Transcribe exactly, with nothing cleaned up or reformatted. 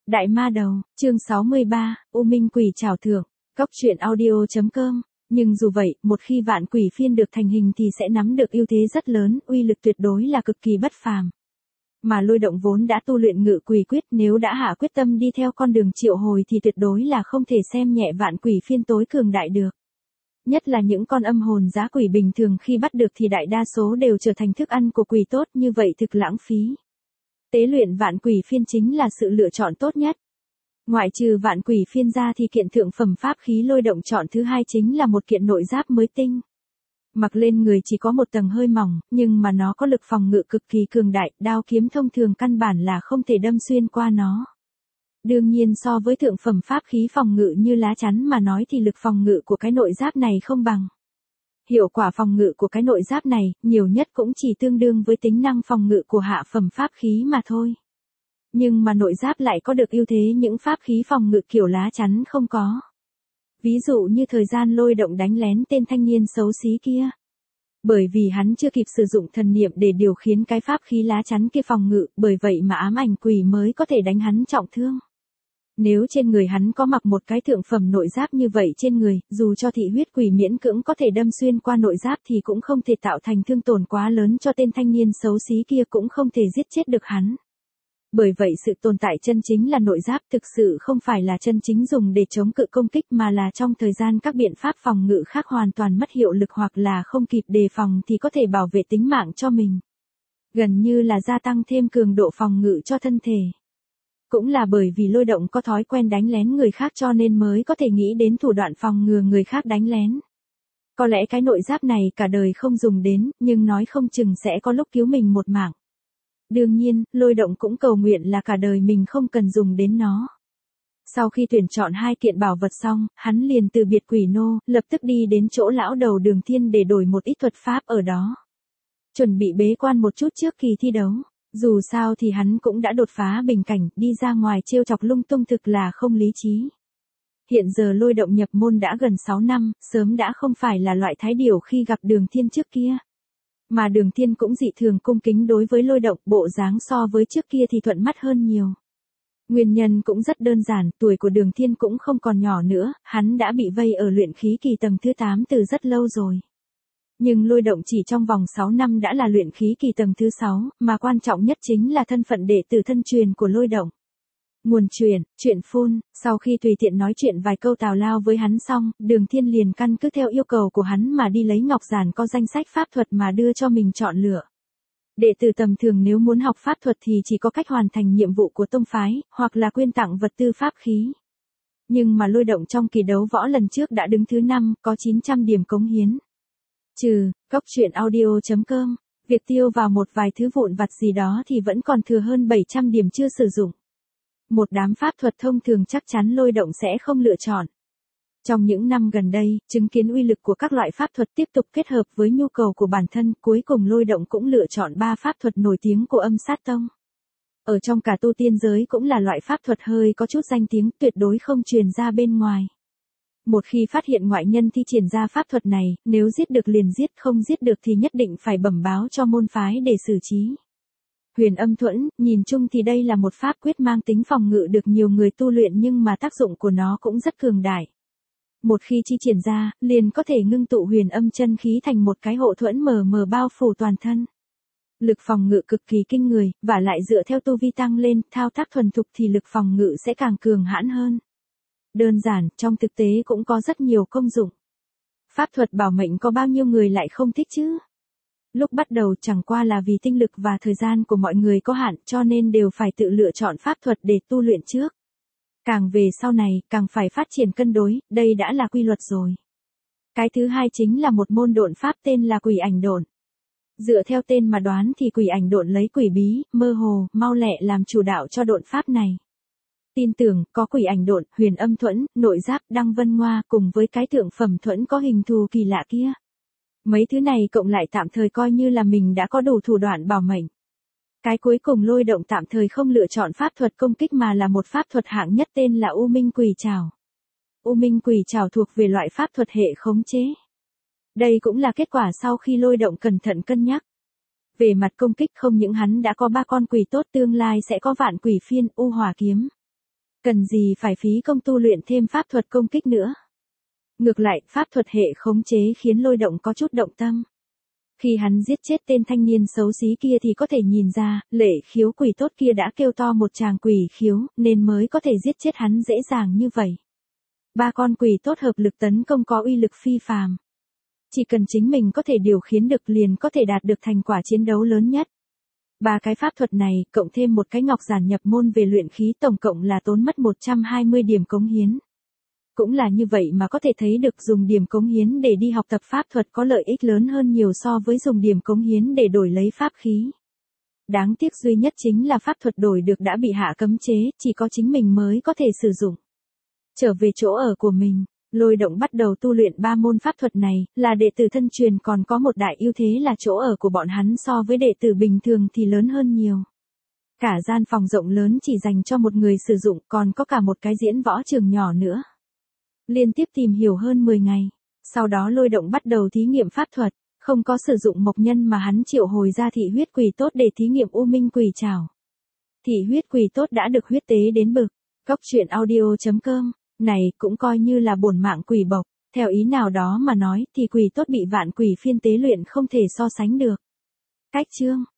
Đại ma đầu, chương sáu mươi ba, U Minh Quỷ trảo thưởng, cốc truyện audio chấm com. Nhưng dù vậy, một khi vạn quỷ phiên được thành hình thì sẽ nắm được ưu thế rất lớn, uy lực tuyệt đối là cực kỳ bất phàm. Mà Lôi Động vốn đã tu luyện ngự quỷ quyết, nếu đã hạ quyết tâm đi theo con đường triệu hồi thì tuyệt đối là không thể xem nhẹ vạn quỷ phiên tối cường đại được. Nhất là những con âm hồn giá quỷ bình thường khi bắt được thì đại đa số đều trở thành thức ăn của quỷ tốt, như vậy thực lãng phí. Tế luyện vạn quỷ phiên chính là sự lựa chọn tốt nhất. Ngoại trừ vạn quỷ phiên ra thì kiện thượng phẩm pháp khí Lôi Động chọn thứ hai chính là một kiện nội giáp mới tinh. Mặc lên người chỉ có một tầng hơi mỏng, nhưng mà nó có lực phòng ngự cực kỳ cường đại, đao kiếm thông thường căn bản là không thể đâm xuyên qua nó. Đương nhiên so với thượng phẩm pháp khí phòng ngự như lá chắn mà nói thì lực phòng ngự của cái nội giáp này không bằng. Hiệu quả phòng ngự của cái nội giáp này, nhiều nhất cũng chỉ tương đương với tính năng phòng ngự của hạ phẩm pháp khí mà thôi. Nhưng mà nội giáp lại có được ưu thế những pháp khí phòng ngự kiểu lá chắn không có. Ví dụ như thời gian Lôi Động đánh lén tên thanh niên xấu xí kia. Bởi vì hắn chưa kịp sử dụng thần niệm để điều khiển cái pháp khí lá chắn kia phòng ngự, bởi vậy mà ám ảnh quỷ mới có thể đánh hắn trọng thương. Nếu trên người hắn có mặc một cái thượng phẩm nội giáp như vậy trên người, dù cho thị huyết quỷ miễn cưỡng có thể đâm xuyên qua nội giáp thì cũng không thể tạo thành thương tổn quá lớn cho tên thanh niên xấu xí kia, cũng không thể giết chết được hắn. Bởi vậy sự tồn tại chân chính là nội giáp thực sự không phải là chân chính dùng để chống cự công kích mà là trong thời gian các biện pháp phòng ngự khác hoàn toàn mất hiệu lực hoặc là không kịp đề phòng thì có thể bảo vệ tính mạng cho mình. Gần như là gia tăng thêm cường độ phòng ngự cho thân thể. Cũng là bởi vì Lôi Động có thói quen đánh lén người khác cho nên mới có thể nghĩ đến thủ đoạn phòng ngừa người khác đánh lén. Có lẽ cái nội giáp này cả đời không dùng đến, nhưng nói không chừng sẽ có lúc cứu mình một mạng. Đương nhiên, Lôi Động cũng cầu nguyện là cả đời mình không cần dùng đến nó. Sau khi tuyển chọn hai kiện bảo vật xong, hắn liền từ biệt quỷ nô, lập tức đi đến chỗ lão đầu Đường Thiên để đổi một ít thuật pháp ở đó. Chuẩn bị bế quan một chút trước kỳ thi đấu. Dù sao thì hắn cũng đã đột phá bình cảnh, đi ra ngoài trêu chọc lung tung thực là không lý trí. Hiện giờ Lôi Động nhập môn đã gần sáu năm, sớm đã không phải là loại thái điểu khi gặp Đường Thiên trước kia. Mà Đường Thiên cũng dị thường cung kính đối với Lôi Động, bộ dáng so với trước kia thì thuận mắt hơn nhiều. Nguyên nhân cũng rất đơn giản, tuổi của Đường Thiên cũng không còn nhỏ nữa, hắn đã bị vây ở luyện khí kỳ tầng thứ tám từ rất lâu rồi. Nhưng Lôi Động chỉ trong vòng sáu năm đã là luyện khí kỳ tầng thứ sáu, mà quan trọng nhất chính là thân phận đệ tử thân truyền của Lôi Động. Nguồn truyền, chuyện phun, sau khi tùy tiện nói chuyện vài câu tào lao với hắn xong, Đường Thiên liền căn cứ theo yêu cầu của hắn mà đi lấy ngọc giản có danh sách pháp thuật mà đưa cho mình chọn lựa. Đệ tử tầm thường nếu muốn học pháp thuật thì chỉ có cách hoàn thành nhiệm vụ của tông phái, hoặc là quyên tặng vật tư pháp khí. Nhưng mà Lôi Động trong kỳ đấu võ lần trước đã đứng thứ năm, có chín trăm điểm cống hiến. Trừ, cốc truyện audio chấm com, việc tiêu vào một vài thứ vụn vặt gì đó thì vẫn còn thừa hơn bảy trăm điểm chưa sử dụng. Một đám pháp thuật thông thường chắc chắn Lôi Động sẽ không lựa chọn. Trong những năm gần đây, chứng kiến uy lực của các loại pháp thuật tiếp tục kết hợp với nhu cầu của bản thân, cuối cùng Lôi Động cũng lựa chọn ba pháp thuật nổi tiếng của Âm Sát Tông. Ở trong cả tu tiên giới cũng là loại pháp thuật hơi có chút danh tiếng, tuyệt đối không truyền ra bên ngoài. Một khi phát hiện ngoại nhân thi triển ra pháp thuật này, nếu giết được liền giết, không giết được thì nhất định phải bẩm báo cho môn phái để xử trí. Huyền Âm Thuẫn, nhìn chung thì đây là một pháp quyết mang tính phòng ngự được nhiều người tu luyện nhưng mà tác dụng của nó cũng rất cường đại. Một khi chi triển ra, liền có thể ngưng tụ huyền âm chân khí thành một cái hộ thuẫn mờ mờ bao phủ toàn thân. Lực phòng ngự cực kỳ kinh người, và lại dựa theo tu vi tăng lên, thao tác thuần thục thì lực phòng ngự sẽ càng cường hãn hơn. Đơn giản, trong thực tế cũng có rất nhiều công dụng. Pháp thuật bảo mệnh có bao nhiêu người lại không thích chứ? Lúc bắt đầu chẳng qua là vì tinh lực và thời gian của mọi người có hạn cho nên đều phải tự lựa chọn pháp thuật để tu luyện trước. Càng về sau này, càng phải phát triển cân đối, đây đã là quy luật rồi. Cái thứ hai chính là một môn độn pháp tên là quỷ ảnh độn. Dựa theo tên mà đoán thì quỷ ảnh độn lấy quỷ bí, mơ hồ, mau lẹ làm chủ đạo cho độn pháp này. Tin tưởng, có quỷ ảnh độn, huyền âm thuẫn, nội giáp, đăng vân ngoa cùng với cái thượng phẩm thuẫn có hình thù kỳ lạ kia. Mấy thứ này cộng lại tạm thời coi như là mình đã có đủ thủ đoạn bảo mệnh. Cái cuối cùng Lôi Động tạm thời không lựa chọn pháp thuật công kích mà là một pháp thuật hạng nhất tên là U Minh Quỷ trảo. U Minh Quỷ trảo thuộc về loại pháp thuật hệ khống chế. Đây cũng là kết quả sau khi Lôi Động cẩn thận cân nhắc. Về mặt công kích không những hắn đã có ba con quỷ tốt tương lai sẽ có vạn quỷ phiên, u hỏa kiếm. Cần gì phải phí công tu luyện thêm pháp thuật công kích nữa. Ngược lại, pháp thuật hệ khống chế khiến Lôi Động có chút động tâm. Khi hắn giết chết tên thanh niên xấu xí kia thì có thể nhìn ra, lệ khiếu quỷ tốt kia đã kêu to một tràng quỷ khiếu, nên mới có thể giết chết hắn dễ dàng như vậy. Ba con quỷ tốt hợp lực tấn công có uy lực phi phàm. Chỉ cần chính mình có thể điều khiển được liền có thể đạt được thành quả chiến đấu lớn nhất. Ba cái pháp thuật này, cộng thêm một cái ngọc giản nhập môn về luyện khí tổng cộng là tốn mất một trăm hai mươi điểm cống hiến. Cũng là như vậy mà có thể thấy được dùng điểm cống hiến để đi học tập pháp thuật có lợi ích lớn hơn nhiều so với dùng điểm cống hiến để đổi lấy pháp khí. Đáng tiếc duy nhất chính là pháp thuật đổi được đã bị hạ cấm chế, chỉ có chính mình mới có thể sử dụng. Trở về chỗ ở của mình, Lôi Động bắt đầu tu luyện ba môn pháp thuật này, là đệ tử thân truyền còn có một đại ưu thế là chỗ ở của bọn hắn so với đệ tử bình thường thì lớn hơn nhiều. Cả gian phòng rộng lớn chỉ dành cho một người sử dụng, còn có cả một cái diễn võ trường nhỏ nữa. Liên tiếp tìm hiểu hơn mười ngày, sau đó Lôi Động bắt đầu thí nghiệm pháp thuật, không có sử dụng mộc nhân mà hắn triệu hồi ra thị huyết quỷ tốt để thí nghiệm U Minh Quỷ Trảo. Thị huyết quỷ tốt đã được huyết tế đến bực, cóc truyện audio chấm com, này cũng coi như là bổn mạng quỷ bộc, theo ý nào đó mà nói thì quỷ tốt bị vạn quỷ phiên tế luyện không thể so sánh được. Cách chương